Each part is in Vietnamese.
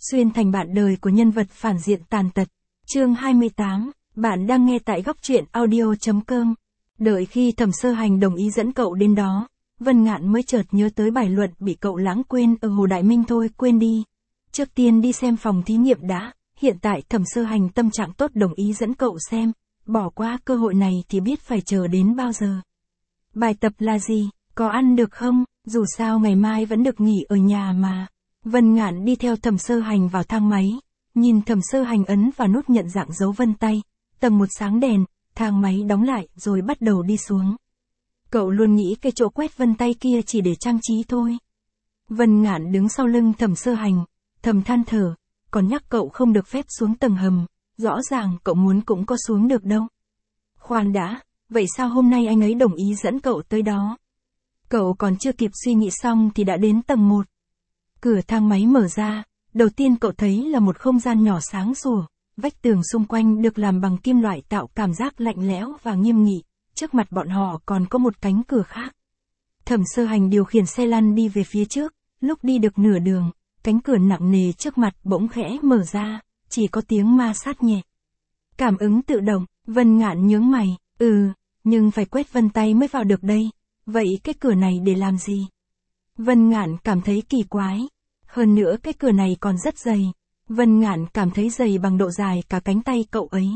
xuyên thành bạn đời của nhân vật phản diện tàn tật. Chương 28, bạn đang nghe tại góc truyện audio.com. Đợi khi Thẩm Sơ Hành đồng ý dẫn cậu đến đó, Vân Ngạn mới chợt nhớ tới bài luận bị cậu lãng quên ở Hồ Đại Minh. Thôi quên đi. Trước tiên đi xem phòng thí nghiệm đã, hiện tại Thẩm Sơ Hành tâm trạng tốt đồng ý dẫn cậu xem, bỏ qua cơ hội này thì biết phải chờ đến bao giờ. Bài tập là gì, có ăn được không, dù sao ngày mai vẫn được nghỉ ở nhà mà. Vân Ngạn đi theo Thẩm Sơ Hành vào thang máy, nhìn Thẩm Sơ Hành ấn vào nút nhận dạng dấu vân tay, tầng 1 sáng đèn, thang máy đóng lại rồi bắt đầu đi xuống. Cậu luôn nghĩ cái chỗ quét vân tay kia chỉ để trang trí thôi. Vân Ngạn đứng sau lưng Thẩm Sơ Hành, thầm than thở, còn nhắc cậu không được phép xuống tầng hầm, rõ ràng cậu muốn cũng có xuống được đâu. Khoan đã, vậy sao hôm nay anh ấy đồng ý dẫn cậu tới đó? Cậu còn chưa kịp suy nghĩ xong thì đã đến tầng 1. Cửa thang máy mở ra, đầu tiên cậu thấy là một không gian nhỏ sáng sủa, vách tường xung quanh được làm bằng kim loại tạo cảm giác lạnh lẽo và nghiêm nghị, trước mặt bọn họ còn có một cánh cửa khác. Thẩm Sơ Hành điều khiển xe lăn đi về phía trước, lúc đi được nửa đường, cánh cửa nặng nề trước mặt bỗng khẽ mở ra, chỉ có tiếng ma sát nhẹ. Cảm ứng tự động, Vân Ngạn nhướng mày, nhưng phải quét vân tay mới vào được đây, vậy cái cửa này để làm gì? Vân Ngạn cảm thấy kỳ quái, hơn nữa cái cửa này còn rất dày, Vân Ngạn cảm thấy dày bằng độ dài cả cánh tay cậu ấy.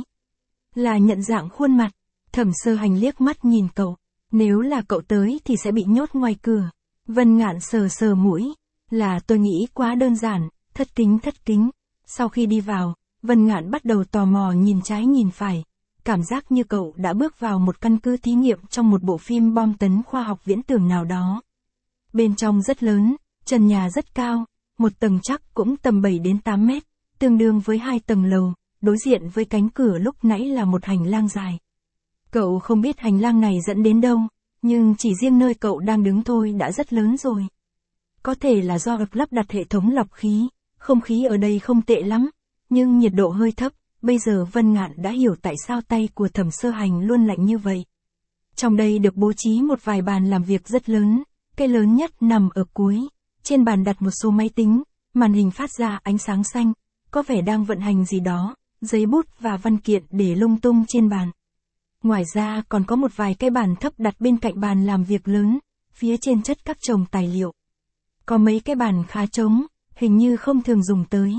Là nhận dạng khuôn mặt, Thẩm Sơ Hành liếc mắt nhìn cậu, nếu là cậu tới thì sẽ bị nhốt ngoài cửa. Vân Ngạn sờ sờ mũi, là tôi nghĩ quá đơn giản, thất kính. Sau khi đi vào, Vân Ngạn bắt đầu tò mò nhìn trái nhìn phải, cảm giác như cậu đã bước vào một căn cứ thí nghiệm trong một bộ phim bom tấn khoa học viễn tưởng nào đó. Bên trong rất lớn, trần nhà rất cao, một tầng chắc cũng tầm 7 đến 8 mét, tương đương với 2 tầng lầu, đối diện với cánh cửa lúc nãy là một hành lang dài. Cậu không biết hành lang này dẫn đến đâu, nhưng chỉ riêng nơi cậu đang đứng thôi đã rất lớn rồi. Có thể là do lắp đặt hệ thống lọc khí, không khí ở đây không tệ lắm, nhưng nhiệt độ hơi thấp, bây giờ Vân Ngạn đã hiểu tại sao tay của Thẩm Sơ Hành luôn lạnh như vậy. Trong đây được bố trí một vài bàn làm việc rất lớn, cái lớn nhất nằm ở cuối, trên bàn đặt một số máy tính, màn hình phát ra ánh sáng xanh, có vẻ đang vận hành gì đó, giấy bút và văn kiện để lung tung trên bàn. Ngoài ra còn có một vài cái bàn thấp đặt bên cạnh bàn làm việc lớn, phía trên chất các chồng tài liệu. Có mấy cái bàn khá trống, hình như không thường dùng tới.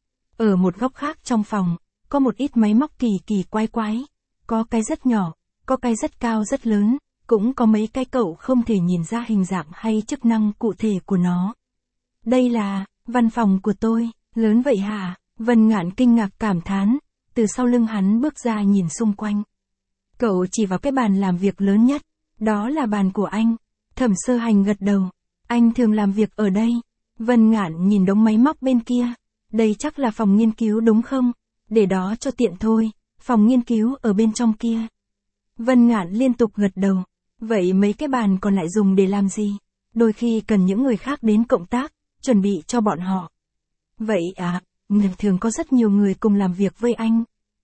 Ở một góc khác trong phòng, có một ít máy móc kỳ quái, có cái rất nhỏ, có cái rất cao rất lớn, cũng có mấy cái cậu không thể nhìn ra hình dạng hay chức năng cụ thể của nó. Đây là văn phòng của tôi, lớn vậy hả? Vân Ngạn kinh ngạc cảm thán, từ sau lưng hắn bước ra nhìn xung quanh. Cậu chỉ vào cái bàn làm việc lớn nhất, đó là bàn của anh. Thẩm Sơ Hành gật đầu, anh thường làm việc ở đây. Vân Ngạn nhìn đống máy móc bên kia, đây chắc là phòng nghiên cứu đúng không? Để đó cho tiện thôi, phòng nghiên cứu ở bên trong kia. Vân Ngạn liên tục gật đầu, vậy mấy cái bàn còn lại dùng để làm gì? Đôi khi cần những người khác đến cộng tác, chuẩn bị cho bọn họ. Vậy à, thường có rất nhiều người cùng làm việc với anh.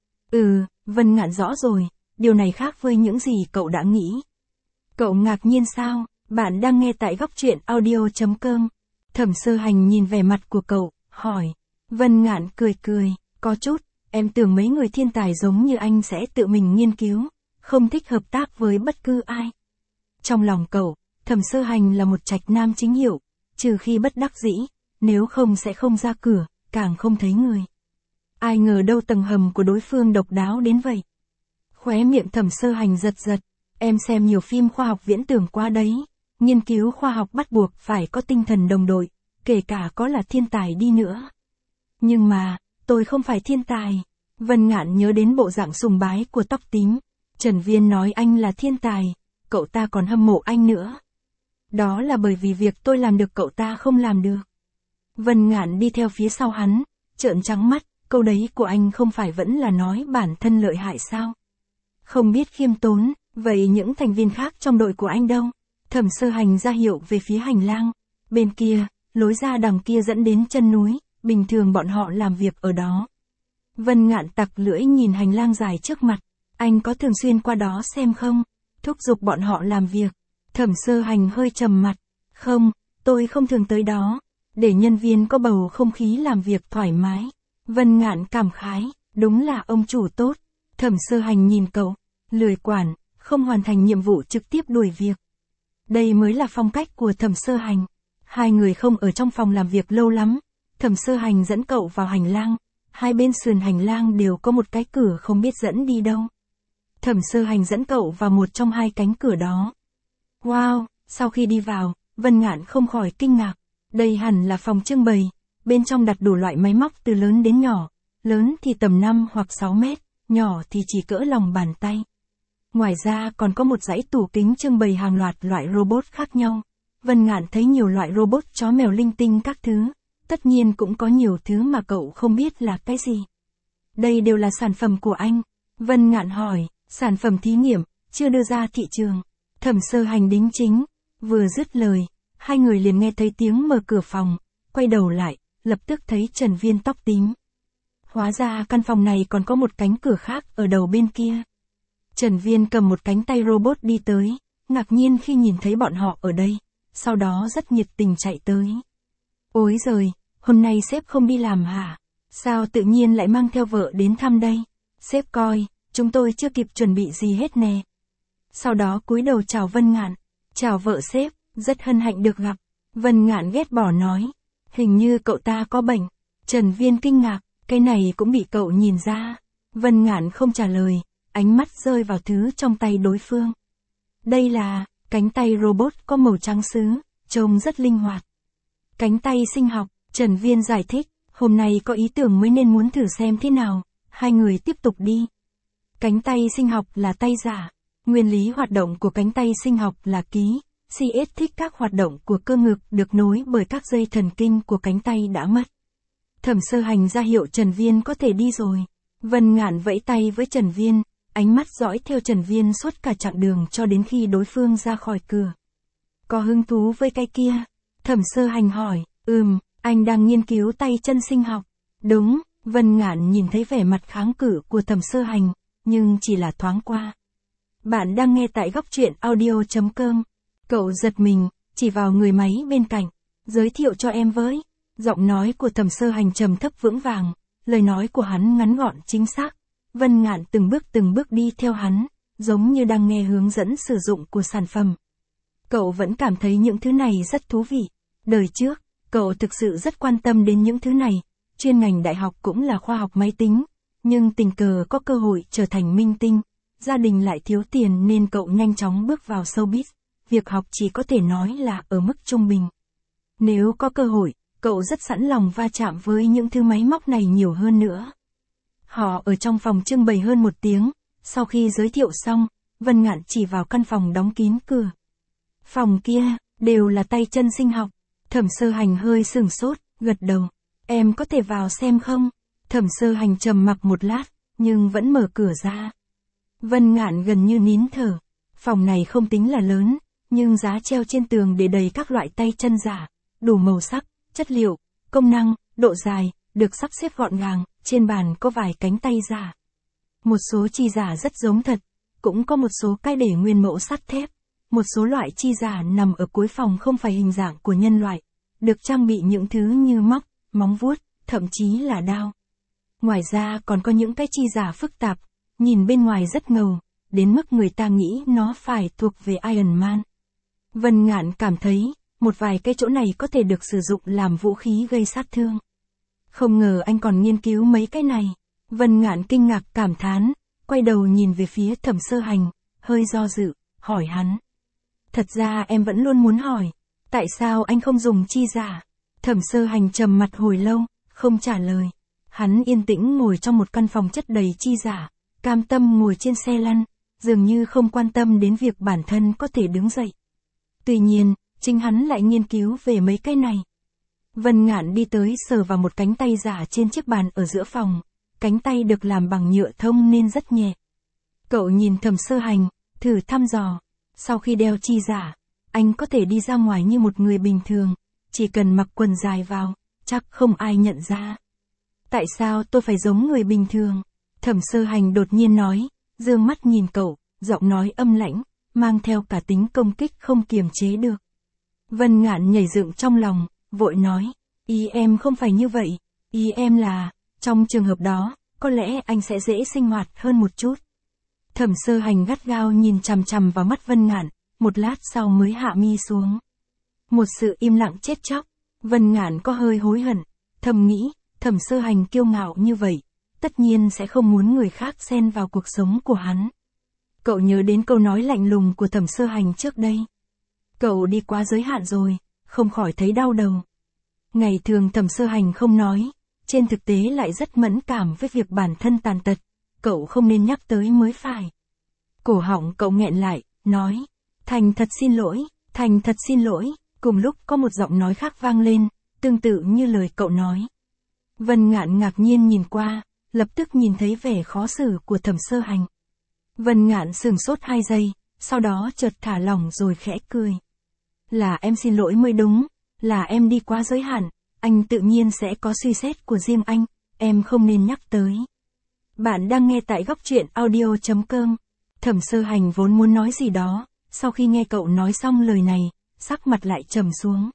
Vân Ngạn rõ rồi, điều này khác với những gì cậu đã nghĩ. Cậu ngạc nhiên sao? Bạn đang nghe tại góc truyện audio.com. Thẩm Sơ Hành nhìn vẻ mặt của cậu, hỏi. Vân Ngạn cười, có chút, em tưởng mấy người thiên tài giống như anh sẽ tự mình nghiên cứu, không thích hợp tác với bất cứ ai. Trong lòng cậu, Thẩm Sơ Hành là một trạch nam chính hiệu, trừ khi bất đắc dĩ, nếu không sẽ không ra cửa, càng không thấy người. Ai ngờ đâu tầng hầm của đối phương độc đáo đến vậy. Khóe miệng Thẩm Sơ Hành giật, em xem nhiều phim khoa học viễn tưởng qua đấy, nghiên cứu khoa học bắt buộc phải có tinh thần đồng đội, kể cả có là thiên tài đi nữa. Nhưng mà, tôi không phải thiên tài. Vân Ngạn nhớ đến bộ dạng sùng bái của tóc tím. Trần Viên nói anh là thiên tài, cậu ta còn hâm mộ anh nữa. Đó là bởi vì việc tôi làm được cậu ta không làm được. Vân Ngạn đi theo phía sau hắn, trợn trắng mắt, câu đấy của anh không phải vẫn là nói bản thân lợi hại sao? Không biết khiêm tốn, vậy những thành viên khác trong đội của anh đâu? Thẩm Sơ Hành ra hiệu về phía hành lang. Bên kia, lối ra đằng kia dẫn đến chân núi, bình thường bọn họ làm việc ở đó. Vân Ngạn tặc lưỡi nhìn hành lang dài trước mặt, anh có thường xuyên qua đó xem không? Thúc giục bọn họ làm việc. Thẩm Sơ Hành hơi trầm mặt, không, tôi không thường tới đó. để nhân viên có bầu không khí làm việc thoải mái. Vân Ngạn cảm khái, đúng là ông chủ tốt. Thẩm Sơ Hành nhìn cậu, lười quản, không hoàn thành nhiệm vụ trực tiếp đuổi việc. Đây mới là phong cách của Thẩm Sơ Hành. Hai người không ở trong phòng làm việc lâu lắm, Thẩm Sơ Hành dẫn cậu vào hành lang, hai bên sườn hành lang đều có một cái cửa không biết dẫn đi đâu. Thẩm Sơ Hành dẫn cậu vào một trong hai cánh cửa đó. Wow, sau khi đi vào, Vân Ngạn không khỏi kinh ngạc, đây hẳn là phòng trưng bày, bên trong đặt đủ loại máy móc từ lớn đến nhỏ, lớn thì tầm 5 hoặc 6 mét, nhỏ thì chỉ cỡ lòng bàn tay. Ngoài ra còn có một dãy tủ kính trưng bày hàng loạt loại robot khác nhau. Vân Ngạn thấy nhiều loại robot chó mèo linh tinh các thứ, tất nhiên cũng có nhiều thứ mà cậu không biết là cái gì. Đây đều là sản phẩm của anh. Vân Ngạn hỏi, sản phẩm thí nghiệm, chưa đưa ra thị trường. Thẩm Sơ Hành đính chính, vừa dứt lời, hai người liền nghe thấy tiếng mở cửa phòng, quay đầu lại, lập tức thấy Trần Viên tóc tím. Hóa ra căn phòng này còn có một cánh cửa khác ở đầu bên kia. Trần Viên cầm một cánh tay robot đi tới, ngạc nhiên khi nhìn thấy bọn họ ở đây, sau đó rất nhiệt tình chạy tới. Ôi giời, hôm nay sếp không đi làm hả? Sao tự nhiên lại mang theo vợ đến thăm đây? Sếp coi, chúng tôi chưa kịp chuẩn bị gì hết nè. Sau đó cúi đầu chào Vân Ngạn, chào vợ sếp, rất hân hạnh được gặp. Vân Ngạn ghét bỏ nói, hình như cậu ta có bệnh. Trần Viên kinh ngạc, cái này cũng bị cậu nhìn ra. Vân Ngạn không trả lời, ánh mắt rơi vào thứ trong tay đối phương. Đây là cánh tay robot có màu trắng sứ, trông rất linh hoạt. Cánh tay sinh học, Trần Viên giải thích, hôm nay có ý tưởng mới nên muốn thử xem thế nào. Hai người tiếp tục đi. Cánh tay sinh học là tay giả. Nguyên lý hoạt động của cánh tay sinh học là ký. CS thích các hoạt động của cơ ngực được nối bởi các dây thần kinh của cánh tay đã mất. Thẩm Sơ Hành ra hiệu Trần Viên có thể đi rồi. Vân Ngạn vẫy tay với Trần Viên, ánh mắt dõi theo Trần Viên suốt cả chặng đường cho đến khi đối phương ra khỏi cửa. Có hứng thú với cái kia? Thẩm Sơ Hành hỏi, anh đang nghiên cứu tay chân sinh học. Đúng, Vân Ngạn nhìn thấy vẻ mặt kháng cự của Thẩm Sơ Hành, nhưng chỉ là thoáng qua. Bạn đang nghe tại góc truyện audio.com. Cậu giật mình, chỉ vào người máy bên cạnh, giới thiệu cho em với. Giọng nói của Thẩm Sơ Hành trầm thấp vững vàng, lời nói của hắn ngắn gọn chính xác. Vân Ngạn từng bước đi theo hắn, giống như đang nghe hướng dẫn sử dụng của sản phẩm. Cậu vẫn cảm thấy những thứ này rất thú vị. Đời trước, cậu thực sự rất quan tâm đến những thứ này, chuyên ngành đại học cũng là khoa học máy tính, nhưng tình cờ có cơ hội trở thành minh tinh, gia đình lại thiếu tiền nên cậu nhanh chóng bước vào showbiz, việc học chỉ có thể nói là ở mức trung bình. Nếu có cơ hội, cậu rất sẵn lòng va chạm với những thứ máy móc này nhiều hơn nữa. Họ ở trong phòng trưng bày hơn 1 tiếng, sau khi giới thiệu xong, Vân Ngạn chỉ vào căn phòng đóng kín cửa. Phòng kia, đều là tay chân sinh học. Thẩm Sơ Hành hơi sửng sốt, gật đầu. Em có thể vào xem không? Thẩm Sơ Hành trầm mặc một lát, nhưng vẫn mở cửa ra. Vân Ngạn gần như nín thở. Phòng này không tính là lớn, nhưng giá treo trên tường để đầy các loại tay chân giả, đủ màu sắc, chất liệu, công năng, độ dài, được sắp xếp gọn gàng, trên bàn có vài cánh tay giả. Một số chi giả rất giống thật, cũng có một số cái để nguyên mẫu sắt thép. Một số loại chi giả nằm ở cuối phòng không phải hình dạng của nhân loại, được trang bị những thứ như móc, móng vuốt, thậm chí là đao. Ngoài ra còn có những cái chi giả phức tạp, nhìn bên ngoài rất ngầu, đến mức người ta nghĩ nó phải thuộc về Iron Man. Vân Ngạn cảm thấy, một vài cái chỗ này có thể được sử dụng làm vũ khí gây sát thương. Không ngờ anh còn nghiên cứu mấy cái này. Vân Ngạn kinh ngạc cảm thán, quay đầu nhìn về phía Thẩm Sơ Hành, hơi do dự, hỏi hắn. Thật ra em vẫn luôn muốn hỏi, tại sao anh không dùng chi giả? Thẩm Sơ Hành trầm mặt hồi lâu, không trả lời. Hắn yên tĩnh ngồi trong một căn phòng chất đầy chi giả, cam tâm ngồi trên xe lăn, dường như không quan tâm đến việc bản thân có thể đứng dậy. Tuy nhiên, chính hắn lại nghiên cứu về mấy cái này. Vân Ngạn đi tới sờ vào một cánh tay giả trên chiếc bàn ở giữa phòng, cánh tay được làm bằng nhựa thông nên rất nhẹ. Cậu nhìn Thẩm Sơ Hành, thử thăm dò. Sau khi đeo chi giả, anh có thể đi ra ngoài như một người bình thường, chỉ cần mặc quần dài vào, chắc không ai nhận ra. Tại sao tôi phải giống người bình thường? Thẩm Sơ Hành đột nhiên nói, dương mắt nhìn cậu, giọng nói âm lãnh, mang theo cả tính công kích không kiềm chế được. Vân Ngạn nhảy dựng trong lòng, vội nói, Ý em không phải như vậy, ý em là, trong trường hợp đó, có lẽ anh sẽ dễ sinh hoạt hơn một chút. Thẩm Sơ Hành gắt gao nhìn chằm chằm vào mắt Vân Ngạn, một lát sau mới hạ mi xuống. Một sự im lặng chết chóc, Vân Ngạn có hơi hối hận, thầm nghĩ, Thẩm Sơ Hành kiêu ngạo như vậy, tất nhiên sẽ không muốn người khác xen vào cuộc sống của hắn. Cậu nhớ đến câu nói lạnh lùng của Thẩm Sơ Hành trước đây. Cậu đi quá giới hạn rồi, không khỏi thấy đau đầu. Ngày thường Thẩm Sơ Hành không nói, trên thực tế lại rất mẫn cảm với việc bản thân tàn tật, cậu không nên nhắc tới mới phải. Cổ họng cậu nghẹn lại, nói, thành thật xin lỗi, thành thật xin lỗi, cùng lúc có một giọng nói khác vang lên, tương tự như lời cậu nói. Vân Ngạn ngạc nhiên nhìn qua, lập tức nhìn thấy vẻ khó xử của Thẩm Sơ Hành. Vân Ngạn sửng sốt 2 giây, sau đó chợt thả lỏng rồi khẽ cười. Là em xin lỗi mới đúng, là em đi quá giới hạn, anh tự nhiên sẽ có suy xét của riêng anh, em không nên nhắc tới. Bạn đang nghe tại góc truyện audio.com. Thẩm Sơ Hành vốn muốn nói gì đó, sau khi nghe cậu nói xong lời này, sắc mặt lại trầm xuống.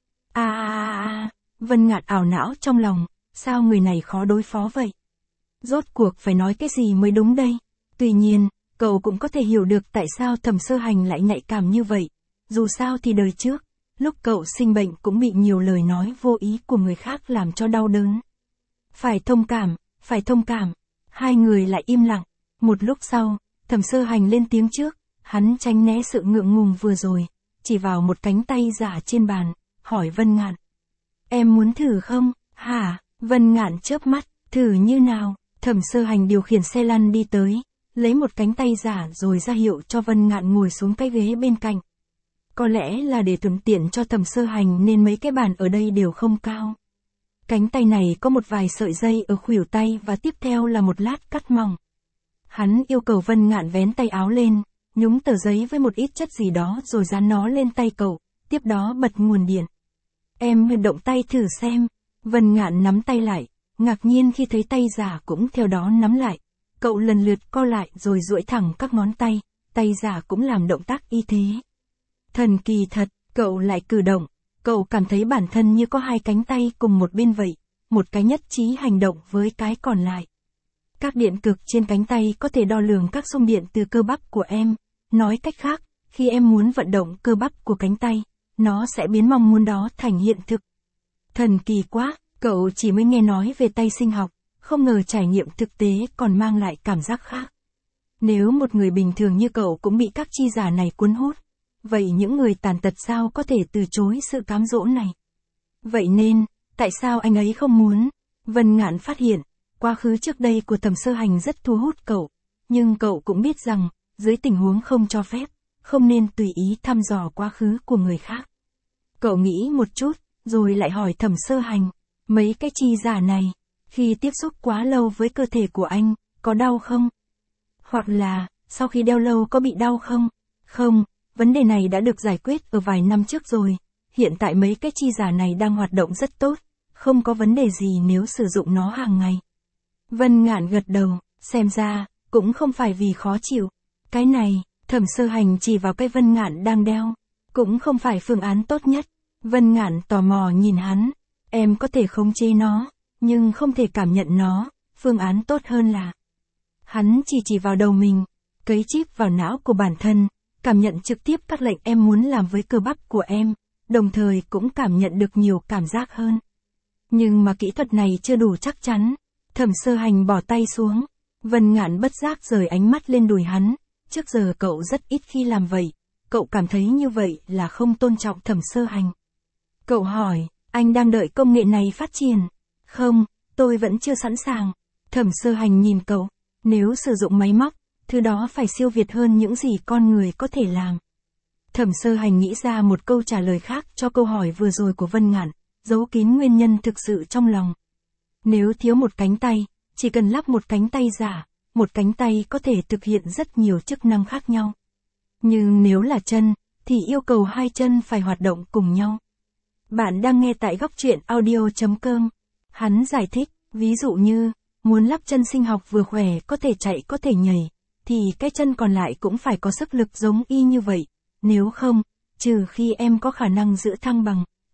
Vân Ngạn ảo não trong lòng, sao người này khó đối phó vậy? Rốt cuộc phải nói cái gì mới đúng đây? Tuy nhiên, cậu cũng có thể hiểu được tại sao Thẩm Sơ Hành lại nhạy cảm như vậy. Dù sao thì đời trước, lúc cậu sinh bệnh cũng bị nhiều lời nói vô ý của người khác làm cho đau đớn. Phải thông cảm, phải thông cảm. Hai người lại im lặng. Một lúc sau, Thẩm Sơ Hành lên tiếng trước, hắn tránh né sự ngượng ngùng vừa rồi, chỉ vào một cánh tay giả trên bàn, hỏi Vân Ngạn. Em muốn thử không? Hả? Vân Ngạn chớp mắt, thử như nào? Thẩm Sơ Hành điều khiển xe lăn đi tới, lấy một cánh tay giả rồi ra hiệu cho Vân Ngạn ngồi xuống cái ghế bên cạnh. Có lẽ là để thuận tiện cho Thẩm Sơ Hành nên mấy cái bàn ở đây đều không cao. Cánh tay này có một vài sợi dây ở khuỷu tay và tiếp theo là một lát cắt mỏng. Hắn yêu cầu Vân Ngạn vén tay áo lên, nhúng tờ giấy với một ít chất gì đó rồi dán nó lên tay cậu, tiếp đó bật nguồn điện. Em huy động tay thử xem. Vân Ngạn nắm tay lại, ngạc nhiên khi thấy tay giả cũng theo đó nắm lại. Cậu lần lượt co lại rồi duỗi thẳng các ngón tay, tay giả cũng làm động tác y thế. Thần kỳ thật, cậu lại cử động, cậu cảm thấy bản thân như có hai cánh tay cùng một bên vậy, một cái nhất trí hành động với cái còn lại. Các điện cực trên cánh tay có thể đo lường các xung điện từ cơ bắp của em, nói cách khác, khi em muốn vận động cơ bắp của cánh tay, nó sẽ biến mong muốn đó thành hiện thực. Thần kỳ quá, cậu chỉ mới nghe nói về tay sinh học, không ngờ trải nghiệm thực tế còn mang lại cảm giác khác. Nếu một người bình thường như cậu cũng bị các chi giả này cuốn hút, vậy những người tàn tật sao có thể từ chối sự cám dỗ này? Vậy nên, tại sao anh ấy không muốn? Vân Ngạn phát hiện, quá khứ trước đây của Thẩm Sơ Hành rất thu hút cậu, nhưng cậu cũng biết rằng, dưới tình huống không cho phép, không nên tùy ý thăm dò quá khứ của người khác. Cậu nghĩ một chút, rồi lại hỏi Thẩm Sơ Hành, mấy cái chi giả này, khi tiếp xúc quá lâu với cơ thể của anh, có đau không? Hoặc là, sau khi đeo lâu có bị đau không? Không, vấn đề này đã được giải quyết ở vài năm trước rồi, hiện tại mấy cái chi giả này đang hoạt động rất tốt, không có vấn đề gì nếu sử dụng nó hàng ngày. Vân Ngạn gật đầu, xem ra, cũng không phải vì khó chịu. Cái này, Thẩm Sơ Hành chỉ vào cái Vân Ngạn đang đeo, cũng không phải phương án tốt nhất. Vân Ngạn tò mò nhìn hắn, em có thể khống chế nó, nhưng không thể cảm nhận nó, phương án tốt hơn là. Hắn chỉ vào đầu mình, cấy chip vào não của bản thân, cảm nhận trực tiếp các lệnh em muốn làm với cơ bắp của em, đồng thời cũng cảm nhận được nhiều cảm giác hơn. Nhưng mà kỹ thuật này chưa đủ chắc chắn. Thẩm Sơ Hành bỏ tay xuống, Vân Ngạn bất giác rời ánh mắt lên đùi hắn, trước giờ cậu rất ít khi làm vậy, cậu cảm thấy như vậy là không tôn trọng Thẩm Sơ Hành. Cậu hỏi, anh đang đợi công nghệ này phát triển? Không, tôi vẫn chưa sẵn sàng. Thẩm Sơ Hành nhìn cậu, nếu sử dụng máy móc, thứ đó phải siêu việt hơn những gì con người có thể làm. Thẩm Sơ Hành nghĩ ra một câu trả lời khác cho câu hỏi vừa rồi của Vân Ngạn, giấu kín nguyên nhân thực sự trong lòng. Nếu thiếu một cánh tay, chỉ cần lắp một cánh tay giả, một cánh tay có thể thực hiện rất nhiều chức năng khác nhau. Nhưng nếu là chân, thì yêu cầu hai chân phải hoạt động cùng nhau. Bạn đang nghe tại góc truyện audio.com. Hắn giải thích, ví dụ như, muốn lắp chân sinh học vừa khỏe có thể chạy có thể nhảy, thì cái chân còn lại cũng phải có sức lực giống y như vậy. Nếu không, trừ khi em có khả năng giữ thăng bằng,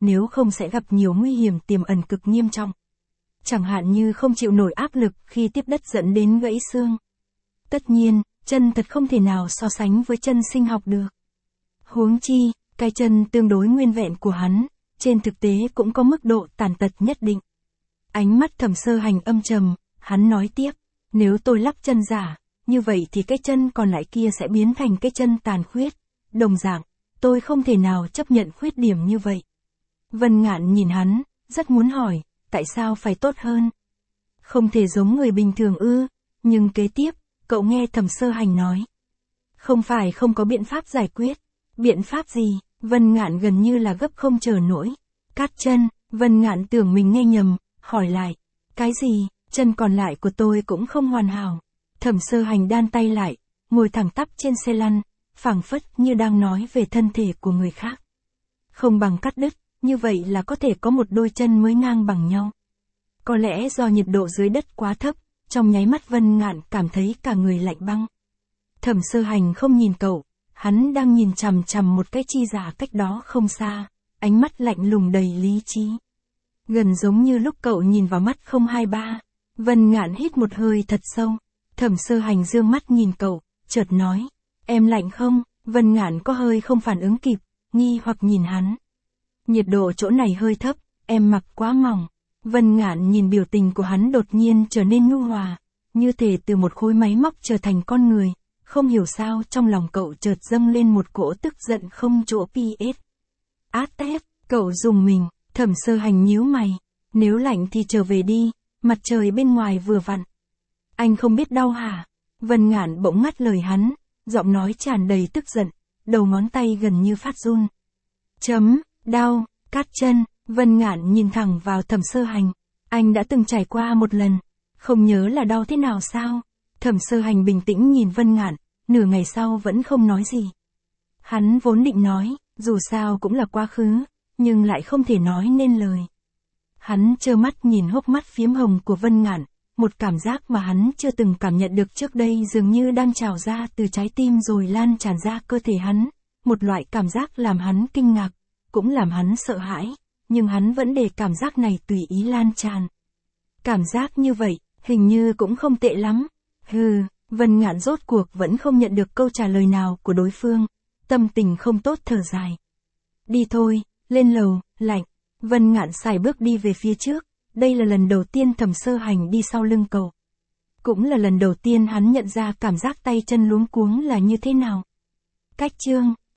nếu không sẽ gặp nhiều nguy hiểm tiềm ẩn cực nghiêm trọng. Chẳng hạn như không chịu nổi áp lực khi tiếp đất dẫn đến gãy xương. Tất nhiên, chân thật không thể nào so sánh với chân sinh học được. Huống chi, cái chân tương đối nguyên vẹn của hắn, trên thực tế cũng có mức độ tàn tật nhất định. Ánh mắt Thẩm Sơ Hành âm trầm, hắn nói tiếp, nếu tôi lắp chân giả, như vậy thì cái chân còn lại kia sẽ biến thành cái chân tàn khuyết. Đồng dạng, tôi không thể nào chấp nhận khuyết điểm như vậy. Vân Ngạn nhìn hắn, rất muốn hỏi, tại sao phải tốt hơn? Không thể giống người bình thường ư? Nhưng kế tiếp, cậu nghe Thẩm Sơ Hành nói. Không phải không có biện pháp giải quyết. Biện pháp gì? Vân Ngạn gần như là gấp không chờ nổi. Cắt chân, Vân Ngạn tưởng mình nghe nhầm, hỏi lại. Cái gì? Chân còn lại của tôi cũng không hoàn hảo. Thẩm Sơ Hành đan tay lại, ngồi thẳng tắp trên xe lăn, phảng phất như đang nói về thân thể của người khác. Không bằng cắt đứt, như vậy là có thể có một đôi chân mới ngang bằng nhau. Có lẽ do nhiệt độ dưới đất quá thấp, trong nháy mắt Vân Ngạn cảm thấy cả người lạnh băng. Thẩm Sơ Hành không nhìn cậu, hắn đang nhìn chằm chằm một cái chi giả cách đó không xa, ánh mắt lạnh lùng đầy lý trí. Gần giống như lúc cậu nhìn vào mắt 023. Vân Ngạn hít một hơi thật sâu. Thẩm Sơ Hành dương mắt nhìn cậu, chợt nói, em lạnh không? Vân Ngạn có hơi không phản ứng kịp, nghi hoặc nhìn hắn. Nhiệt độ chỗ này hơi thấp, em mặc quá mỏng. Vân Ngạn nhìn biểu tình của hắn đột nhiên trở nên nhu hòa, như thể từ một khối máy móc trở thành con người. Không hiểu sao trong lòng cậu chợt dâng lên một cỗ tức giận không chỗ PS. Át tép, cậu dùng mình, Thẩm Sơ Hành nhíu mày. Nếu lạnh thì trở về đi, mặt trời bên ngoài vừa vặn. Anh không biết đau hả? Vân Ngạn bỗng ngắt lời hắn, giọng nói tràn đầy tức giận, đầu ngón tay gần như phát run. Đau, cắt chân, Vân Ngạn nhìn thẳng vào Thẩm Sơ Hành. Anh đã từng trải qua một lần, không nhớ là đau thế nào sao? Thẩm Sơ Hành bình tĩnh nhìn Vân Ngạn, nửa ngày sau vẫn không nói gì. Hắn vốn định nói, dù sao cũng là quá khứ, nhưng lại không thể nói nên lời. Hắn trơ mắt nhìn hốc mắt phiếm hồng của Vân Ngạn, một cảm giác mà hắn chưa từng cảm nhận được trước đây dường như đang trào ra từ trái tim rồi lan tràn ra cơ thể hắn, một loại cảm giác làm hắn kinh ngạc, cũng làm hắn sợ hãi, nhưng hắn vẫn để cảm giác này tùy ý lan tràn. Cảm giác như vậy, hình như cũng không tệ lắm. Vân Ngạn rốt cuộc vẫn không nhận được câu trả lời nào của đối phương, tâm tình không tốt thở dài. Đi thôi, lên lầu, lạnh. Vân Ngạn sải bước đi về phía trước, đây là lần đầu tiên Thẩm Sơ Hành đi sau lưng cậu. Cũng là lần đầu tiên hắn nhận ra cảm giác tay chân luống cuống là như thế nào. Cách chương